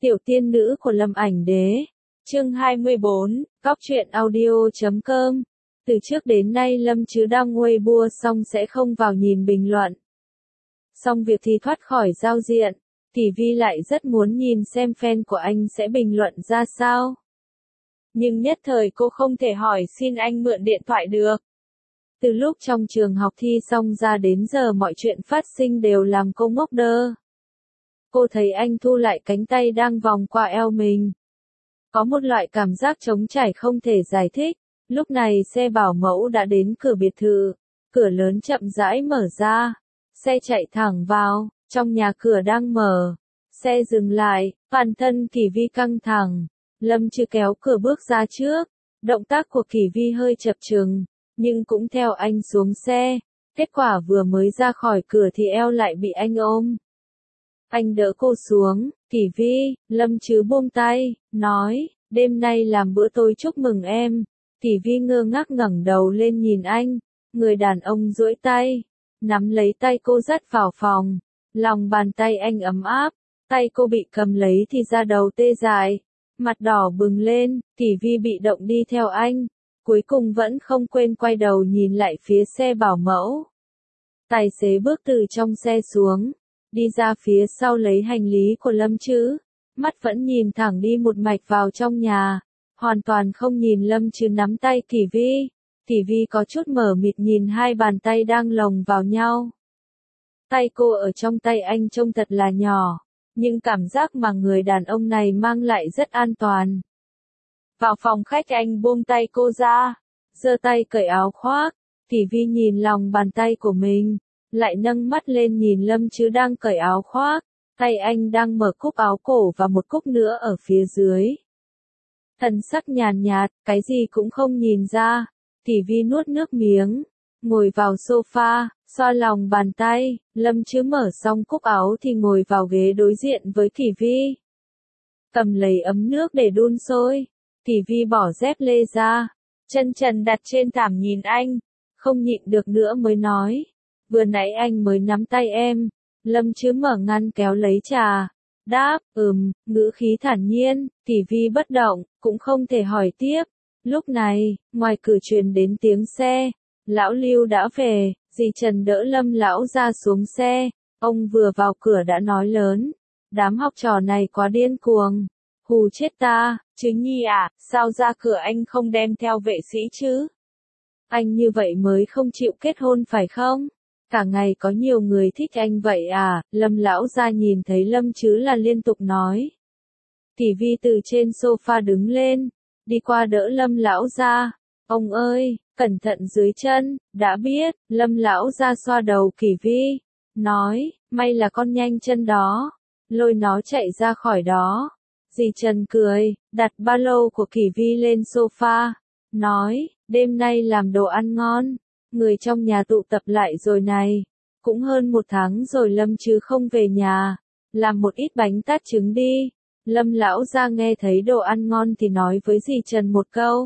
Tiểu tiên nữ của Lâm Ảnh Đế. Chương 24, Cóc truyện audio.com. Từ trước đến nay Lâm Chứ đăng Weibo xong sẽ không vào nhìn bình luận. Xong việc thì thoát khỏi giao diện, Tỷ Vi lại rất muốn nhìn xem fan của anh sẽ bình luận ra sao. Nhưng nhất thời cô không thể hỏi xin anh mượn điện thoại được. Từ lúc trong trường học thi xong ra đến giờ mọi chuyện phát sinh đều làm cô ngốc đơ. Cô thấy anh thu lại cánh tay đang vòng qua eo mình. Có một loại cảm giác trống trải không thể giải thích. Lúc này xe bảo mẫu đã đến cửa biệt thự. Cửa lớn chậm rãi mở ra. Xe chạy thẳng vào, trong nhà cửa đang mở. Xe dừng lại, bản thân Kỳ Vi căng thẳng. Lâm Chứ kéo cửa bước ra trước. Động tác của Kỳ Vi hơi chập chừng, nhưng cũng theo anh xuống xe. Kết quả vừa mới ra khỏi cửa thì eo lại bị anh ôm. Anh đỡ cô xuống, Kỳ Vi, Lâm Chứ buông tay, nói, đêm nay làm bữa tối chúc mừng em. Kỳ Vi ngơ ngác ngẩng đầu lên nhìn anh, người đàn ông duỗi tay, nắm lấy tay cô dắt vào phòng. Lòng bàn tay anh ấm áp, tay cô bị cầm lấy thì da đầu tê dại, mặt đỏ bừng lên, Kỳ Vi bị động đi theo anh, cuối cùng vẫn không quên quay đầu nhìn lại phía xe bảo mẫu. Tài xế bước từ trong xe xuống, đi ra phía sau lấy hành lý của Lâm Chứ, mắt vẫn nhìn thẳng đi một mạch vào trong nhà, hoàn toàn không nhìn Lâm Chứ nắm tay Kỳ Vi. Kỳ Vi có chút mờ mịt nhìn hai bàn tay đang lồng vào nhau. Tay cô ở trong tay anh trông thật là nhỏ, nhưng cảm giác mà người đàn ông này mang lại rất an toàn. Vào phòng khách anh buông tay cô ra, giơ tay cởi áo khoác, Kỳ Vi nhìn lòng bàn tay của mình, lại nâng mắt lên nhìn Lâm Chứ đang cởi áo khoác, tay anh đang mở cúc áo cổ và một cúc nữa ở phía dưới. Thần sắc nhàn nhạt, cái gì cũng không nhìn ra, Kỳ Vi nuốt nước miếng, ngồi vào sofa, xoa lòng bàn tay, Lâm Chứ mở xong cúc áo thì ngồi vào ghế đối diện với Kỳ Vi. Cầm lấy ấm nước để đun sôi, Kỳ Vi bỏ dép lê ra, chân trần đặt trên thảm nhìn anh, không nhịn được nữa mới nói. Vừa nãy anh mới nắm tay em. Lâm Chứ mở ngăn kéo lấy trà. Đáp, ngữ khí thản nhiên, Kỳ Vi bất động, cũng không thể hỏi tiếp. Lúc này, ngoài cửa truyền đến tiếng xe. Lão Lưu đã về, dì Trần đỡ Lâm lão ra xuống xe. Ông vừa vào cửa đã nói lớn. Đám học trò này quá điên cuồng. Hù chết ta, chứ Nhi à, sao ra cửa anh không đem theo vệ sĩ chứ? Anh như vậy mới không chịu kết hôn phải không? Cả ngày có nhiều người thích anh vậy à, Lâm lão ra nhìn thấy Lâm Chứ là liên tục nói. Kỳ Vi từ trên sofa đứng lên, đi qua đỡ Lâm lão ra. Ông ơi, cẩn thận dưới chân, đã biết, Lâm lão ra xoa đầu Kỳ Vi, nói, may là con nhanh chân đó, lôi nó chạy ra khỏi đó. Dì Trần cười, đặt ba lô của Kỳ Vi lên sofa, nói, đêm nay làm đồ ăn ngon. Người trong nhà tụ tập lại rồi này. Cũng hơn 1 tháng rồi Lâm Chứ không về nhà. Làm một ít bánh tát trứng đi. Lâm lão ra nghe thấy đồ ăn ngon thì nói với dì Trần một câu.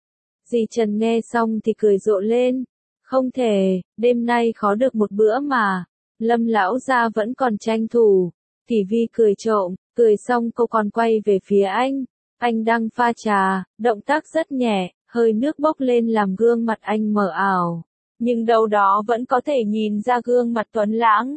Dì Trần nghe xong thì cười rộ lên. Không thể, đêm nay khó được một bữa mà. Lâm lão ra vẫn còn tranh thủ. Kỳ Vi cười trộm, cười xong cô còn quay về phía anh. Anh đang pha trà, động tác rất nhẹ, hơi nước bốc lên làm gương mặt anh mờ ảo. Nhưng đâu đó vẫn có thể nhìn ra gương mặt tuấn lãng.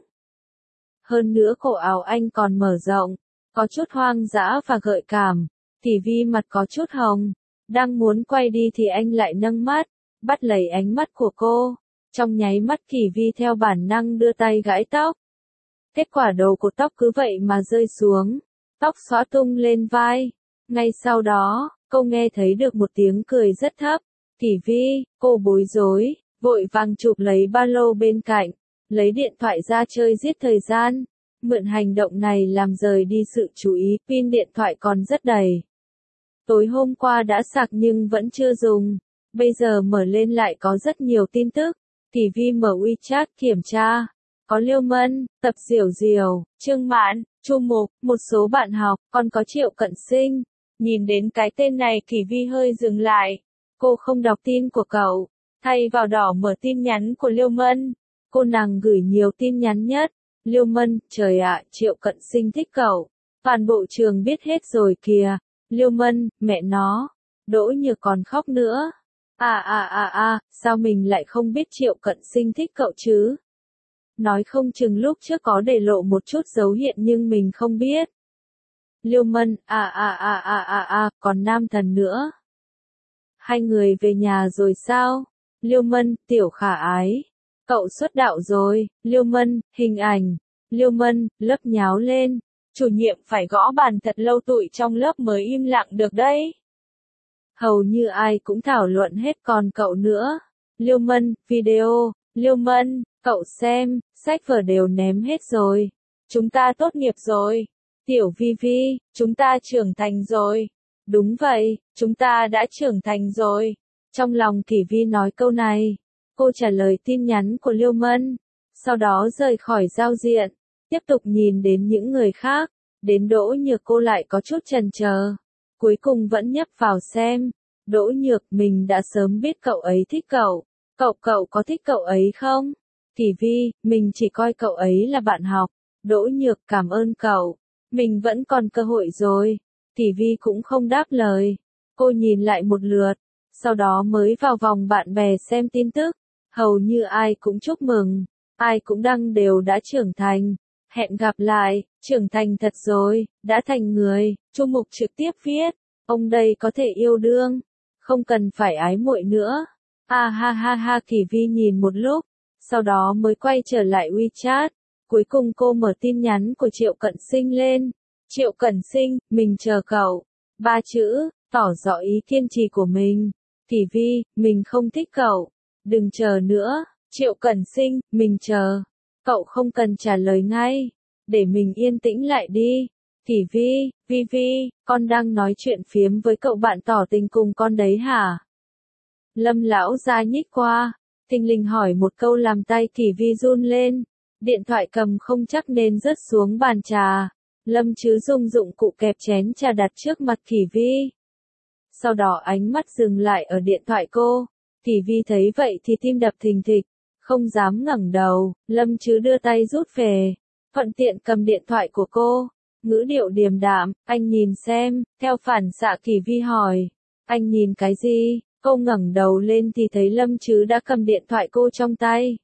Hơn nữa cổ áo anh còn mở rộng, có chút hoang dã và gợi cảm. Kỳ Vi mặt có chút hồng, đang muốn quay đi thì anh lại nâng mắt, bắt lấy ánh mắt của cô. Trong nháy mắt Kỳ Vi theo bản năng đưa tay gãi tóc. Kết quả đầu của tóc cứ vậy mà rơi xuống, tóc xõa tung lên vai. Ngay sau đó, cô nghe thấy được một tiếng cười rất thấp. Kỳ Vi, cô bối rối. Vội vàng chụp lấy ba lô bên cạnh, lấy điện thoại ra chơi giết thời gian. Mượn hành động này làm rời đi sự chú ý, pin điện thoại còn rất đầy. Tối hôm qua đã sạc nhưng vẫn chưa dùng. Bây giờ mở lên lại có rất nhiều tin tức. Kỳ Vi mở WeChat kiểm tra. Có Liêu Mân, Tập Diểu Diểu, Trương Mãn, Chu Mục, một số bạn học, còn có Triệu Cận Sinh. Nhìn đến cái tên này Kỳ Vi hơi dừng lại. Cô không đọc tin của cậu. Thay vào đó mở tin nhắn của Liêu Mân. Cô nàng gửi nhiều tin nhắn nhất. Liêu Mân, trời ạ, Triệu Cận Sinh thích cậu. Toàn bộ trường biết hết rồi kìa. Liêu Mân, mẹ nó. Đỗ Nhược còn khóc nữa. Sao mình lại không biết Triệu Cận Sinh thích cậu chứ? Nói không chừng lúc trước có để lộ một chút dấu hiện nhưng mình không biết. Liêu Mân, còn Nam Thần nữa. Hai người về nhà rồi sao? Liêu Mân, Tiểu Khả Ái. Cậu xuất đạo rồi. Liêu Mân, hình ảnh. Liêu Mân, lớp nháo lên. Chủ nhiệm phải gõ bàn thật lâu tụi trong lớp mới im lặng được đấy. Hầu như ai cũng thảo luận hết còn cậu nữa. Liêu Mân, video. Liêu Mân, cậu xem, sách vở đều ném hết rồi. Chúng ta tốt nghiệp rồi. Tiểu Vi Vi, chúng ta trưởng thành rồi. Đúng vậy, chúng ta đã trưởng thành rồi. Trong lòng Kỷ Vi nói câu này, cô trả lời tin nhắn của Liêu Mân, sau đó rời khỏi giao diện, tiếp tục nhìn đến những người khác, đến Đỗ Nhược cô lại có chút chần chờ, cuối cùng vẫn nhấp vào xem. Đỗ Nhược, mình đã sớm biết cậu ấy thích cậu, cậu có thích cậu ấy không? Kỷ Vi, mình chỉ coi cậu ấy là bạn học. Đỗ Nhược, cảm ơn cậu, mình vẫn còn cơ hội rồi. Kỷ Vi cũng không đáp lời, cô nhìn lại một lượt, sau đó mới vào vòng bạn bè xem tin tức, hầu như ai cũng chúc mừng, ai cũng đăng đều đã trưởng thành, hẹn gặp lại, trưởng thành thật rồi, đã thành người. Chu Mục trực tiếp viết, ông đây có thể yêu đương, không cần phải ái muội nữa. Kỷ Vi nhìn một lúc, sau đó mới quay trở lại WeChat, cuối cùng cô mở tin nhắn của Triệu Cận Sinh lên. Triệu Cận Sinh, mình chờ cậu. 3 chữ, tỏ rõ ý kiên trì của mình. Kỷ Vi, mình không thích cậu. Đừng chờ nữa. Triệu Cận Sinh, mình chờ. Cậu không cần trả lời ngay. Để mình yên tĩnh lại đi. Kỷ Vi, Vi, con đang nói chuyện phiếm với cậu bạn tỏ tình cùng con đấy hả? Lâm lão gia nhích qua, thình lình hỏi một câu làm tay Kỷ Vi run lên. Điện thoại cầm không chắc nên rớt xuống bàn trà. Lâm Chứ dùng dụng cụ kẹp chén trà đặt trước mặt Kỷ Vi. Sau đó ánh mắt dừng lại ở điện thoại cô. Kỷ Vi thấy vậy thì tim đập thình thịch, không dám ngẩng đầu. Lâm Chứ đưa tay rút về, thuận tiện cầm điện thoại của cô. Ngữ điệu điềm đạm, anh nhìn xem. Theo phản xạ Kỷ Vi hỏi, anh nhìn cái gì? Cô ngẩng đầu lên thì thấy Lâm Chứ đã cầm điện thoại cô trong tay.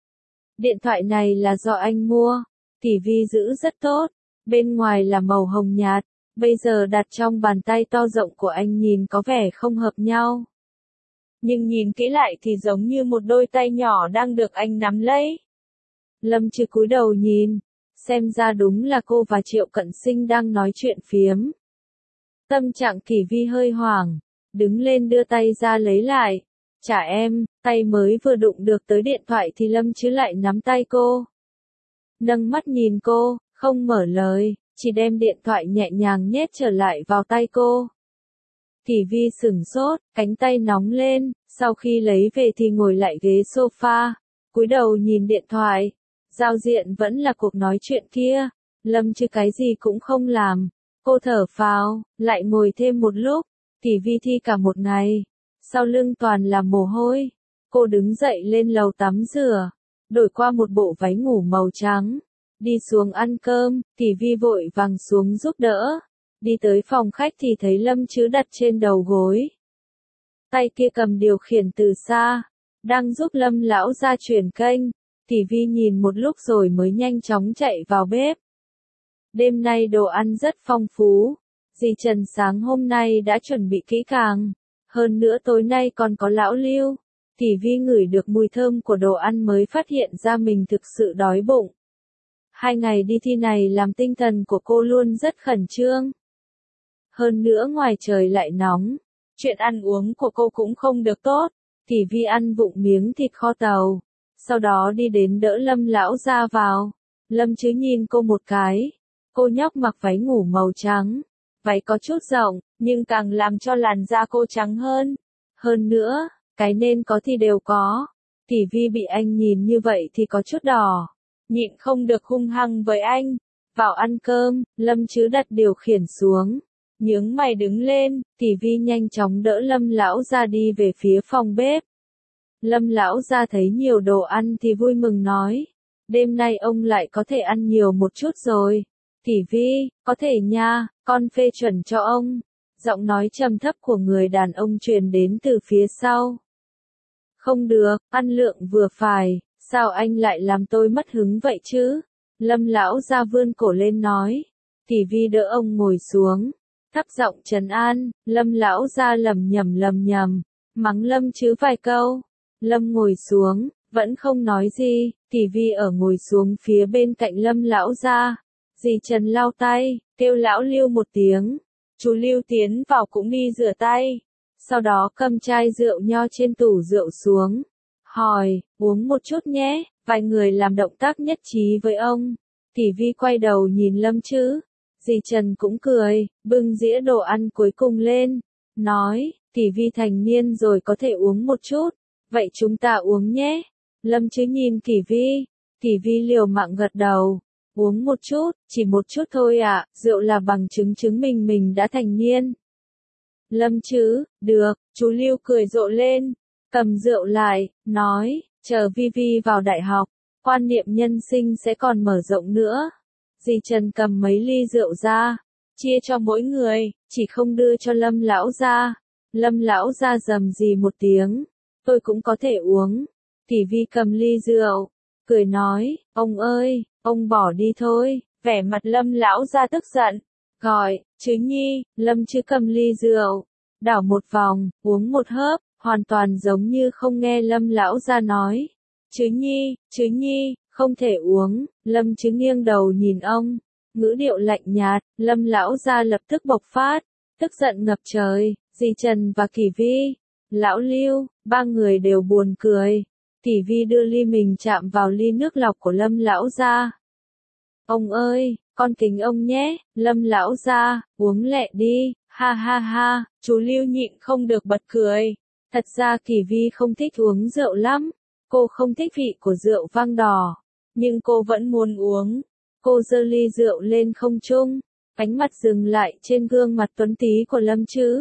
Điện thoại này là do anh mua. Kỷ Vi giữ rất tốt. Bên ngoài là màu hồng nhạt, bây giờ đặt trong bàn tay to rộng của anh nhìn có vẻ không hợp nhau. Nhưng nhìn kỹ lại thì giống như một đôi tay nhỏ đang được anh nắm lấy. Lâm Chứ cúi đầu nhìn, xem ra đúng là cô và Triệu Cận Sinh đang nói chuyện phiếm. Tâm trạng Kỷ Vi hơi hoảng, đứng lên đưa tay ra lấy lại. Trả em, tay mới vừa đụng được tới điện thoại thì Lâm Chứ lại nắm tay cô. Nâng mắt nhìn cô, không mở lời, chỉ đem điện thoại nhẹ nhàng nhét trở lại vào tay cô. Kỷ Vi sửng sốt, cánh tay nóng lên, sau khi lấy về thì ngồi lại ghế sofa, cúi đầu nhìn điện thoại. Giao diện vẫn là cuộc nói chuyện kia, Lâm Chứ cái gì cũng không làm. Cô thở phào, lại ngồi thêm một lúc. Kỷ Vi thi cả một ngày, sau lưng toàn là mồ hôi. Cô đứng dậy lên lầu tắm rửa, đổi qua một bộ váy ngủ màu trắng. Đi xuống ăn cơm, Kỷ Vi vội vàng xuống giúp đỡ. Đi tới phòng khách thì thấy Lâm Chứ đặt trên đầu gối. Tay kia cầm điều khiển từ xa, đang giúp Lâm lão gia chuyển kênh. Kỷ Vi nhìn một lúc rồi mới nhanh chóng chạy vào bếp. Đêm nay đồ ăn rất phong phú. Dì Trần sáng hôm nay đã chuẩn bị kỹ càng. Hơn nữa tối nay còn có lão Lưu. Kỷ Vi ngửi được mùi thơm của đồ ăn mới phát hiện ra mình thực sự đói bụng. 2 ngày đi thi này làm tinh thần của cô luôn rất khẩn trương. Hơn nữa ngoài trời lại nóng, chuyện ăn uống của cô cũng không được tốt. Kỷ Vi ăn vụng miếng thịt kho tàu, sau đó đi đến đỡ Lâm lão gia vào. Lâm Chứ nhìn cô một cái. Cô nhóc mặc váy ngủ màu trắng, váy có chút rộng, nhưng càng làm cho làn da cô trắng hơn. Hơn nữa, cái nên có thì đều có. Kỷ Vi bị anh nhìn như vậy thì có chút đỏ, nhịn không được hung hăng với anh. Vào ăn cơm, Lâm Chứ đặt điều khiển xuống, nhướng mày đứng lên. Kỷ Vi nhanh chóng đỡ Lâm lão gia đi về phía phòng bếp. Lâm lão gia thấy nhiều đồ ăn thì vui mừng nói, đêm nay ông lại có thể ăn nhiều một chút rồi. Tỷ Vi, có thể nha, con phê chuẩn cho ông. Giọng nói trầm thấp của người đàn ông truyền đến từ phía sau. Không được, ăn lượng vừa phải, sao anh lại làm tôi mất hứng vậy chứ? Lâm lão gia vươn cổ lên nói. Tỷ Vi đỡ ông ngồi xuống, thấp giọng trấn an. Lâm lão gia lầm nhầm, mắng Lâm chứ vài câu. Lâm ngồi xuống, vẫn không nói gì. Tỷ Vi ở ngồi xuống phía bên cạnh Lâm lão gia. Dì Trần lau tay, kêu lão Lưu một tiếng. Chú Lưu tiến vào cũng đi rửa tay. Sau đó cầm chai rượu nho trên tủ rượu xuống. Hỏi, uống một chút nhé. Vài người làm động tác nhất trí với ông. Tỷ Vi quay đầu nhìn Lâm chứ. Dì Trần cũng cười, bưng dĩa đồ ăn cuối cùng lên. Nói, Tỷ Vi thành niên rồi có thể uống một chút. Vậy chúng ta uống nhé. Lâm chứ nhìn Tỷ Vi. Tỷ Vi liều mạng gật đầu. Uống một chút, chỉ một chút thôi ạ, rượu là bằng chứng chứng minh mình đã thành niên. Lâm chứ, được, chú Lưu cười rộ lên, cầm rượu lại, nói, chờ Vi Vi vào đại học, quan niệm nhân sinh sẽ còn mở rộng nữa. Dì Trần cầm mấy ly rượu ra, chia cho mỗi người, chỉ không đưa cho Lâm lão gia. Lâm lão gia rầm rì một tiếng, tôi cũng có thể uống. Tỷ Vi cầm ly rượu, cười nói, ông ơi, ông bỏ đi thôi. Vẻ mặt Lâm lão gia tức giận, gọi, chứ Nhi. Lâm chứ cầm ly rượu, đảo một vòng, uống một hớp, hoàn toàn giống như không nghe Lâm lão gia nói. Chứ Nhi, không thể uống. Lâm chứ nghiêng đầu nhìn ông, ngữ điệu lạnh nhạt. Lâm lão gia lập tức bộc phát, tức giận ngập trời. Dì Trần và Kỳ Vi, lão Lưu, ba người đều buồn cười. Tỷ Vi đưa ly mình chạm vào ly nước lọc của Lâm lão gia. Ông ơi, con kính ông nhé. Lâm lão gia, uống lẹ đi, ha ha ha. Chú Lưu nhịn không được bật cười. Thật ra Kỳ Vi không thích uống rượu lắm. Cô không thích vị của rượu vang đỏ, nhưng cô vẫn muốn uống. Cô giơ ly rượu lên không trung, ánh mắt dừng lại trên gương mặt tuấn tí của Lâm chứ.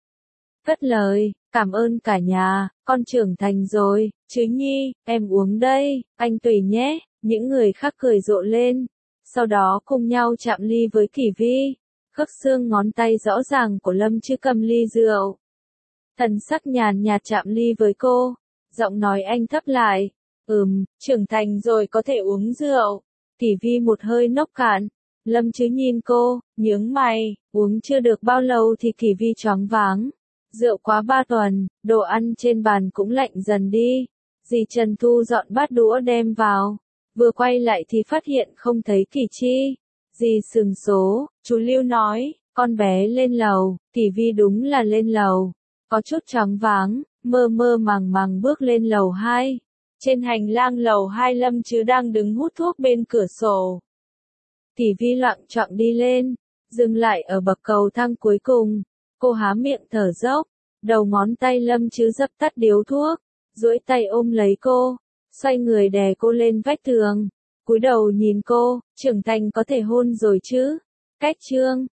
Cất lời, cảm ơn cả nhà, con trưởng thành rồi. Chứ Nhi, em uống đây, anh tùy nhé. Những người khác cười rộ lên, sau đó cùng nhau chạm ly với Kỳ Vi. Khớp xương ngón tay rõ ràng của Lâm chứ cầm ly rượu. Thần sắc nhàn nhạt chạm ly với cô, giọng nói anh thấp lại. Trưởng thành rồi có thể uống rượu. Tỷ Vi một hơi nốc cạn. Lâm chứ nhìn cô, nhướng mày, uống chưa được bao lâu thì Kỳ Vi choáng váng. Rượu quá 3 tuần, đồ ăn trên bàn cũng lạnh dần đi. Dì Trần thu dọn bát đũa đem vào. Vừa quay lại thì phát hiện không thấy Kỳ Chi. Dì sừng số, chú Lưu nói, con bé lên lầu. Tỷ Vi đúng là lên lầu. Có chút choáng váng, mơ mơ màng bước lên lầu 2. Trên hành lang lầu 2 Lâm chứ đang đứng hút thuốc bên cửa sổ. Tỷ Vi loạng choạng đi lên, dừng lại ở bậc cầu thang cuối cùng. Cô há miệng thở dốc, đầu ngón tay Lâm chứ dập tắt điếu thuốc, duỗi tay ôm lấy cô, xoay người đè cô lên vách tường, cúi đầu nhìn cô, trưởng thành có thể hôn rồi chứ. Cách chương